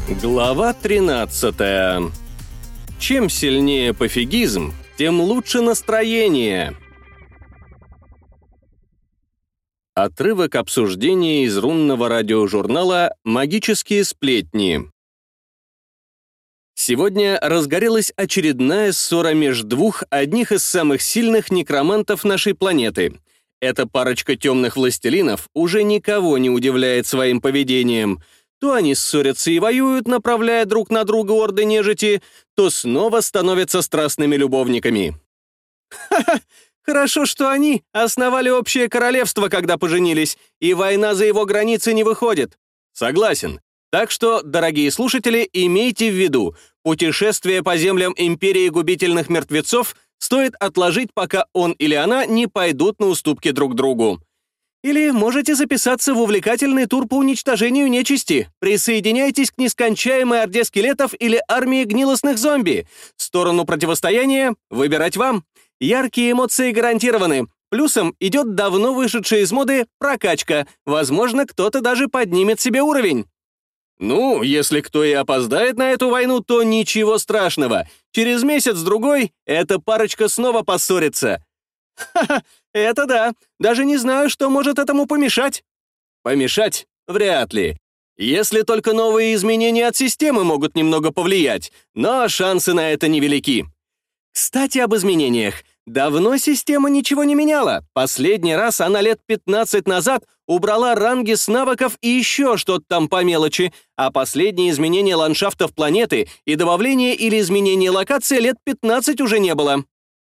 Глава 13. Чем сильнее пофигизм, тем лучше настроение. Отрывок обсуждения из рунного радиожурнала «Магические сплетни». Сегодня разгорелась очередная ссора между одних из самых сильных некромантов нашей планеты. Эта парочка темных властелинов уже никого не удивляет своим поведением. То они ссорятся и воюют, направляя друг на друга орды нежити, то снова становятся страстными любовниками. Ха-ха! Хорошо, что они основали общее королевство, когда поженились, и война за его границы не выходит. Согласен. Так что, дорогие слушатели, имейте в виду, путешествие по землям Империи Губительных Мертвецов стоит отложить, пока он или она не пойдут на уступки друг другу. Или можете записаться в увлекательный тур по уничтожению нечисти. Присоединяйтесь к нескончаемой орде скелетов или армии гнилостных зомби. Сторону противостояния выбирать вам. Яркие эмоции гарантированы. Плюсом идет давно вышедшая из моды прокачка. Возможно, кто-то даже поднимет себе уровень. Ну, если кто и опоздает на эту войну, то ничего страшного. Через месяц-другой эта парочка снова поссорится. Ха-ха, это да. Даже не знаю, что может этому помешать. Помешать? Вряд ли. Если только новые изменения от системы могут немного повлиять, но шансы на это невелики. Кстати, об изменениях. Давно система ничего не меняла. Последний раз она лет 15 назад убрала ранги с навыков и еще что-то там по мелочи, а последние изменения ландшафтов планеты и добавление или изменение локации лет 15 уже не было.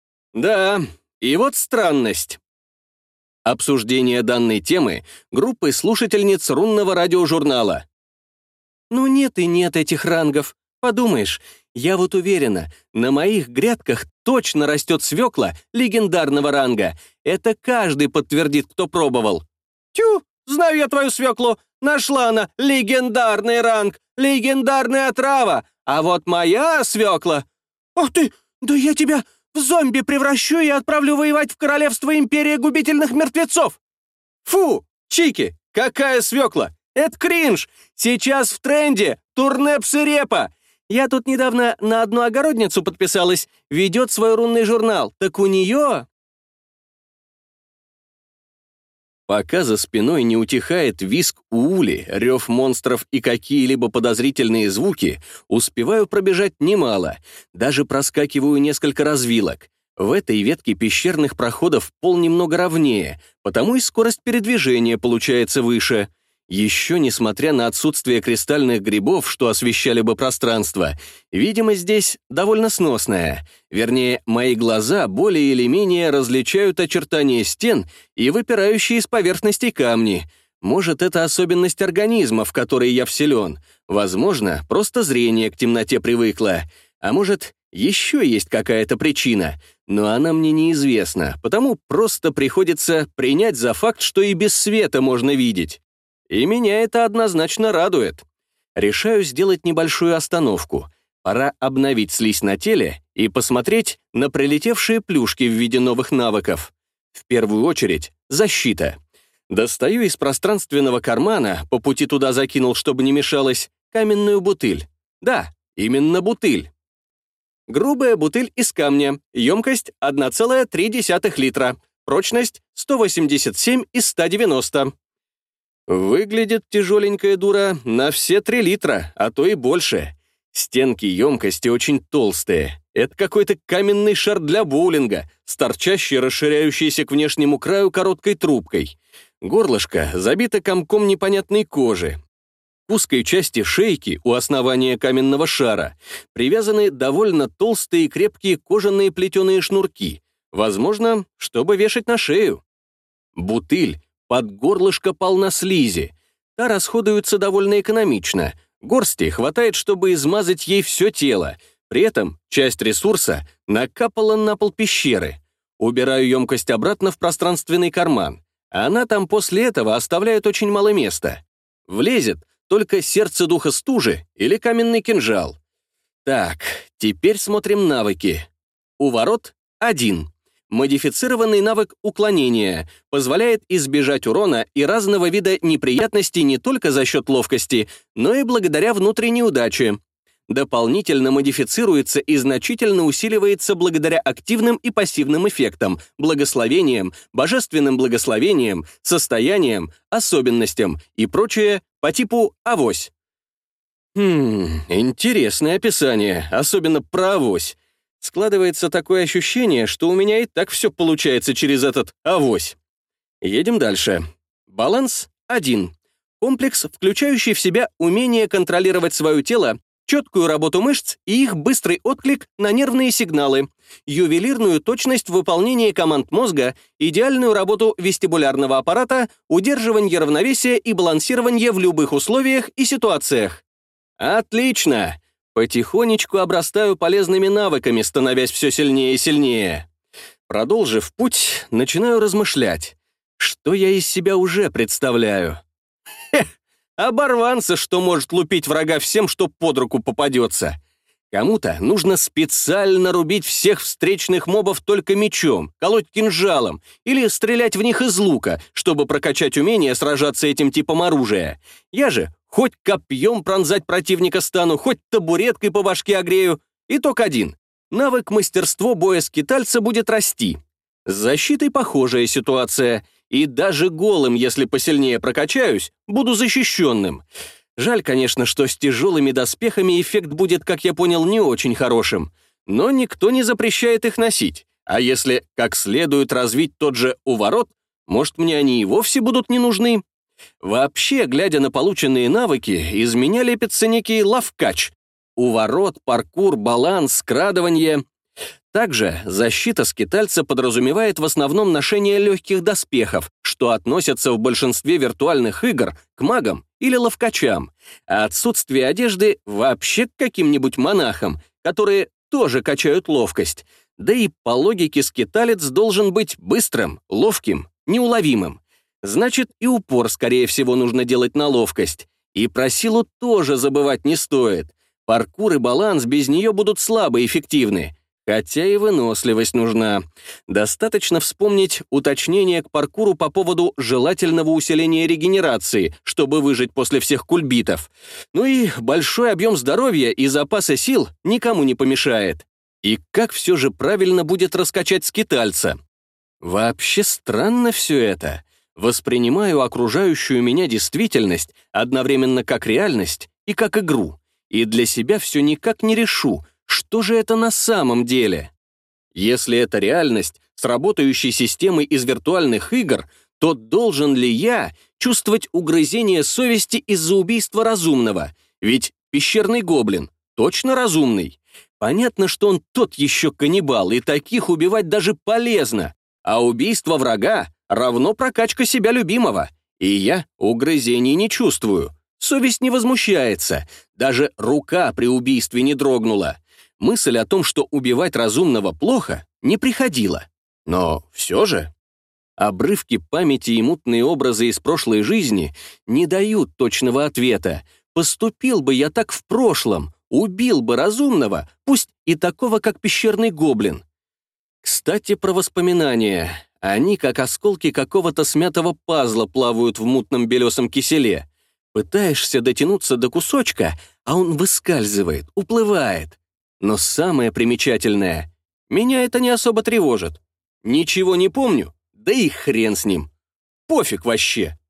Да, и вот странность. Обсуждение данной темы группой слушательниц рунного радиожурнала. Ну нет и нет этих рангов. Подумаешь, я вот уверена, на моих грядках точно растет свекла легендарного ранга. Это каждый подтвердит, кто пробовал. Тю, знаю я твою свеклу. Нашла она легендарный ранг, легендарная отрава. А вот моя свекла... Ах ты, да я тебя в зомби превращу и отправлю воевать в королевство Империи Губительных Мертвецов. Фу, Чики, какая свекла? Это кринж. Сейчас в тренде турнепс и репа. Я тут недавно на одну огородницу подписалась, ведет свой рунный журнал. Так у нее... Пока за спиной не утихает визг уули, рев монстров и какие-либо подозрительные звуки, успеваю пробежать немало, даже проскакиваю несколько развилок. В этой ветке пещерных проходов пол немного ровнее, потому и скорость передвижения получается выше. Еще, несмотря на отсутствие кристальных грибов, что освещали бы пространство, видимость здесь довольно сносная. Вернее, мои глаза более или менее различают очертания стен и выпирающие из поверхности камни. Может, это особенность организма, в который я вселен. Возможно, просто зрение к темноте привыкло. А может, еще есть какая-то причина. Но она мне неизвестна, потому просто приходится принять за факт, что и без света можно видеть. И меня это однозначно радует. Решаю сделать небольшую остановку. Пора обновить слизь на теле и посмотреть на прилетевшие плюшки в виде новых навыков. В первую очередь, защита. Достаю из пространственного кармана, по пути туда закинул, чтобы не мешалось, каменную бутыль. Да, именно бутыль. Грубая бутыль из камня, емкость 1,3 литра, прочность 187 из 190. Выглядит тяжеленькая дура на все 3 литра, а то и больше. Стенки емкости очень толстые. Это какой-то каменный шар для боулинга, с торчащей, расширяющейся к внешнему краю короткой трубкой. Горлышко забито комком непонятной кожи. К узкой части шейки у основания каменного шара привязаны довольно толстые и крепкие кожаные плетеные шнурки, возможно, чтобы вешать на шею. Бутыль под горлышко полна слизи. Та расходуется довольно экономично. Горсти хватает, чтобы измазать ей все тело. При этом часть ресурса накапала на пол пещеры. Убираю емкость обратно в пространственный карман. Она там после этого оставляет очень мало места. Влезет только сердце духа стужи или каменный кинжал. Так, теперь смотрим навыки. У ворот 1. Модифицированный навык уклонения позволяет избежать урона и разного вида неприятностей не только за счет ловкости, но и благодаря внутренней удаче. Дополнительно модифицируется и значительно усиливается благодаря активным и пассивным эффектам, благословениям, божественным благословениям, состояниям, особенностям и прочее по типу авось. Интересное описание, особенно про авось. Складывается такое ощущение, что у меня и так все получается через этот авось. Едем дальше. Баланс 1. Комплекс, включающий в себя умение контролировать свое тело, четкую работу мышц и их быстрый отклик на нервные сигналы, ювелирную точность в выполнении команд мозга, идеальную работу вестибулярного аппарата, удерживание равновесия и балансирование в любых условиях и ситуациях. Отлично! Потихонечку обрастаю полезными навыками, становясь все сильнее и сильнее. Продолжив путь, начинаю размышлять. Что я из себя уже представляю? Оборванца, что может лупить врага всем, что под руку попадется. Кому-то нужно специально рубить всех встречных мобов только мечом, колоть кинжалом или стрелять в них из лука, чтобы прокачать умение сражаться этим типом оружия. Я же хоть копьем пронзать противника стану, хоть табуреткой по башке огрею. Итог один. Навык мастерство боя скитальца будет расти. С защитой похожая ситуация. И даже голым, если посильнее прокачаюсь, буду защищенным. Жаль, конечно, что с тяжелыми доспехами эффект будет, как я понял, не очень хорошим. Но никто не запрещает их носить. А если как следует развить тот же уворот, может, мне они и вовсе будут не нужны? Вообще, глядя на полученные навыки, из меня лепится некий лавкач. Уворот, паркур, баланс, скрадывание. Также защита скитальца подразумевает в основном ношение легких доспехов, что относятся в большинстве виртуальных игр к магам или ловкачам, а отсутствие одежды вообще к каким-нибудь монахам, которые тоже качают ловкость. Да и по логике скиталец должен быть быстрым, ловким, неуловимым. Значит, и упор, скорее всего, нужно делать на ловкость. И про силу тоже забывать не стоит. Паркур и баланс без нее будут слабо эффективны. Хотя и выносливость нужна. Достаточно вспомнить уточнение к паркуру по поводу желательного усиления регенерации, чтобы выжить после всех кульбитов. Ну и большой объем здоровья и запаса сил никому не помешает. И как все же правильно будет раскачать скитальца? Вообще странно все это. Воспринимаю окружающую меня действительность одновременно как реальность и как игру. И для себя все никак не решу, что же это на самом деле? Если это реальность с работающей системой из виртуальных игр, то должен ли я чувствовать угрызение совести из-за убийства разумного? Ведь пещерный гоблин точно разумный. Понятно, что он тот еще каннибал, и таких убивать даже полезно. А убийство врага равно прокачка себя любимого. И я угрызений не чувствую. Совесть не возмущается. Даже рука при убийстве не дрогнула. Мысль о том, что убивать разумного плохо, не приходила. Но все же обрывки памяти и мутные образы из прошлой жизни не дают точного ответа. Поступил бы я так в прошлом, убил бы разумного, пусть и такого, как пещерный гоблин. Кстати, про воспоминания. Они, как осколки какого-то смятого пазла, плавают в мутном белесом киселе. Пытаешься дотянуться до кусочка, а он выскальзывает, уплывает. Но самое примечательное, меня это не особо тревожит. Ничего не помню, да и хрен с ним. Пофиг вообще.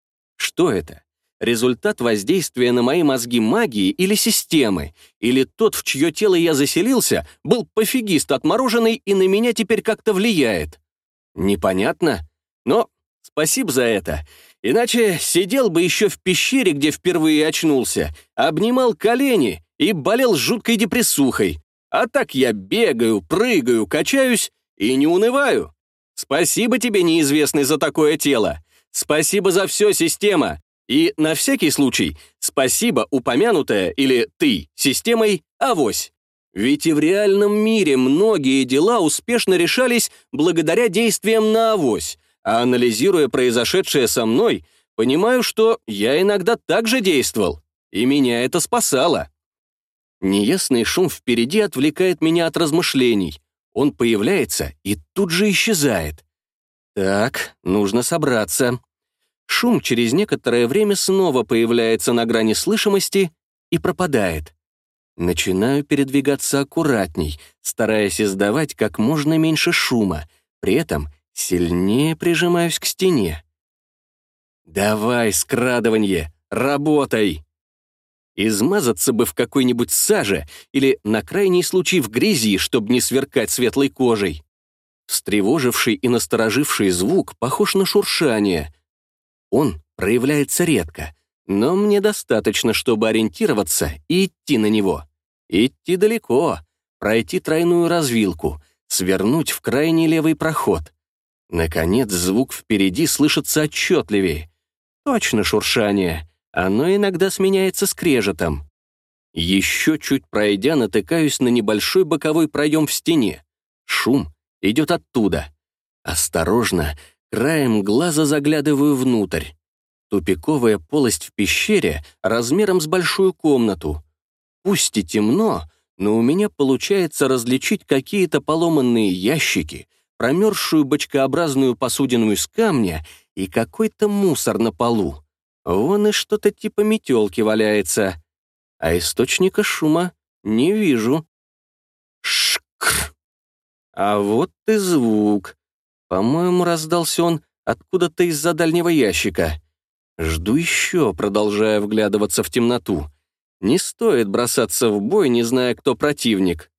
Что это? Результат воздействия на мои мозги магии или системы? Или тот, в чье тело я заселился, был пофигист отмороженный и на меня теперь как-то влияет? Непонятно. Но спасибо за это. Иначе сидел бы еще в пещере, где впервые очнулся, обнимал колени и болел жуткой депрессухой. А так я бегаю, прыгаю, качаюсь и не унываю. Спасибо тебе, неизвестный, за такое тело. Спасибо за все, система. И на всякий случай спасибо, упомянутая или ты системой авось. Ведь и в реальном мире многие дела успешно решались благодаря действиям на авось. А анализируя произошедшее со мной, понимаю, что я иногда так же действовал, и меня это спасало. Неясный шум впереди отвлекает меня от размышлений. Он появляется и тут же исчезает. Так, нужно собраться. Шум через некоторое время снова появляется на грани слышимости и пропадает. Начинаю передвигаться аккуратней, стараясь издавать как можно меньше шума, при этом сильнее прижимаюсь к стене. «Давай, скрадыванье, работай!» Измазаться бы в какой-нибудь саже или, на крайний случай, в грязи, чтобы не сверкать светлой кожей. Встревоживший и настороживший звук похож на шуршание. Он проявляется редко, но мне достаточно, чтобы ориентироваться и идти на него. Идти далеко, пройти тройную развилку, свернуть в крайний левый проход. Наконец, звук впереди слышится отчетливее. Точно шуршание. Оно иногда сменяется скрежетом. Еще чуть пройдя, натыкаюсь на небольшой боковой проем в стене. Шум идет оттуда. Осторожно, краем глаза заглядываю внутрь. Тупиковая полость в пещере размером с большую комнату. Пусть и темно, но у меня получается различить какие-то поломанные ящики, промерзшую бочкообразную посудину из камня и какой-то мусор на полу. Вон и что-то типа метелки валяется. А источника шума не вижу. Шкр. А вот и звук. По-моему, раздался он откуда-то из-за дальнего ящика. Жду еще, продолжая вглядываться в темноту. Не стоит бросаться в бой, не зная, кто противник.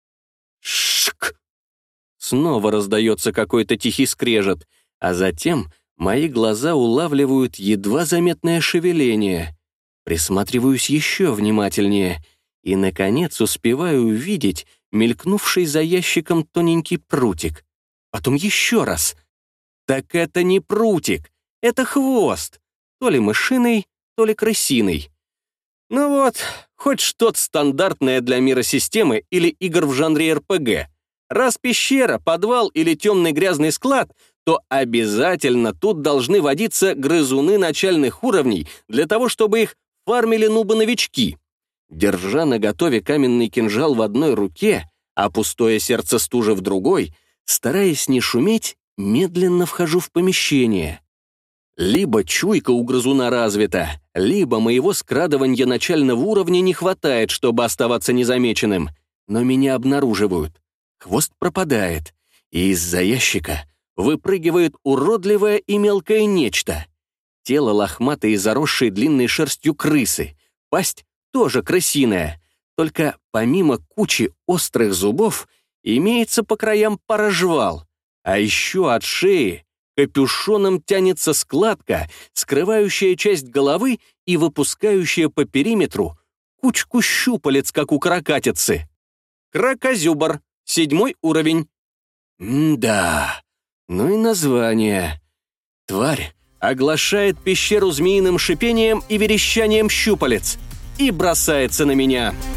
Шк. Снова раздается какой-то тихий скрежет, а затем мои глаза улавливают едва заметное шевеление. Присматриваюсь еще внимательнее и, наконец, успеваю увидеть мелькнувший за ящиком тоненький прутик. Потом еще раз. Так это не прутик, это хвост. То ли мышиный, то ли крысиный. Ну вот, хоть что-то стандартное для мира системы или игр в жанре РПГ. Раз пещера, подвал или темный грязный склад, то обязательно тут должны водиться грызуны начальных уровней для того, чтобы их фармили нубы-новички. Держа наготове каменный кинжал в одной руке, а пустое сердце стужи в другой, стараясь не шуметь, медленно вхожу в помещение. Либо чуйка у грызуна развита, либо моего скрадывания начального уровня не хватает, чтобы оставаться незамеченным. Но меня обнаруживают. Хвост пропадает, и из-за ящика выпрыгивает уродливое и мелкое нечто. Тело лохматое и заросшее длинной шерстью крысы. Пасть тоже крысиная, только помимо кучи острых зубов имеется по краям пара жвал, а еще от шеи капюшоном тянется складка, скрывающая часть головы и выпускающая по периметру кучку щупалец, как у каракатицы. Кракозюбр, 7 уровень. Да, ну и название. Тварь оглашает пещеру змеиным шипением и верещанием щупалец и бросается на меня.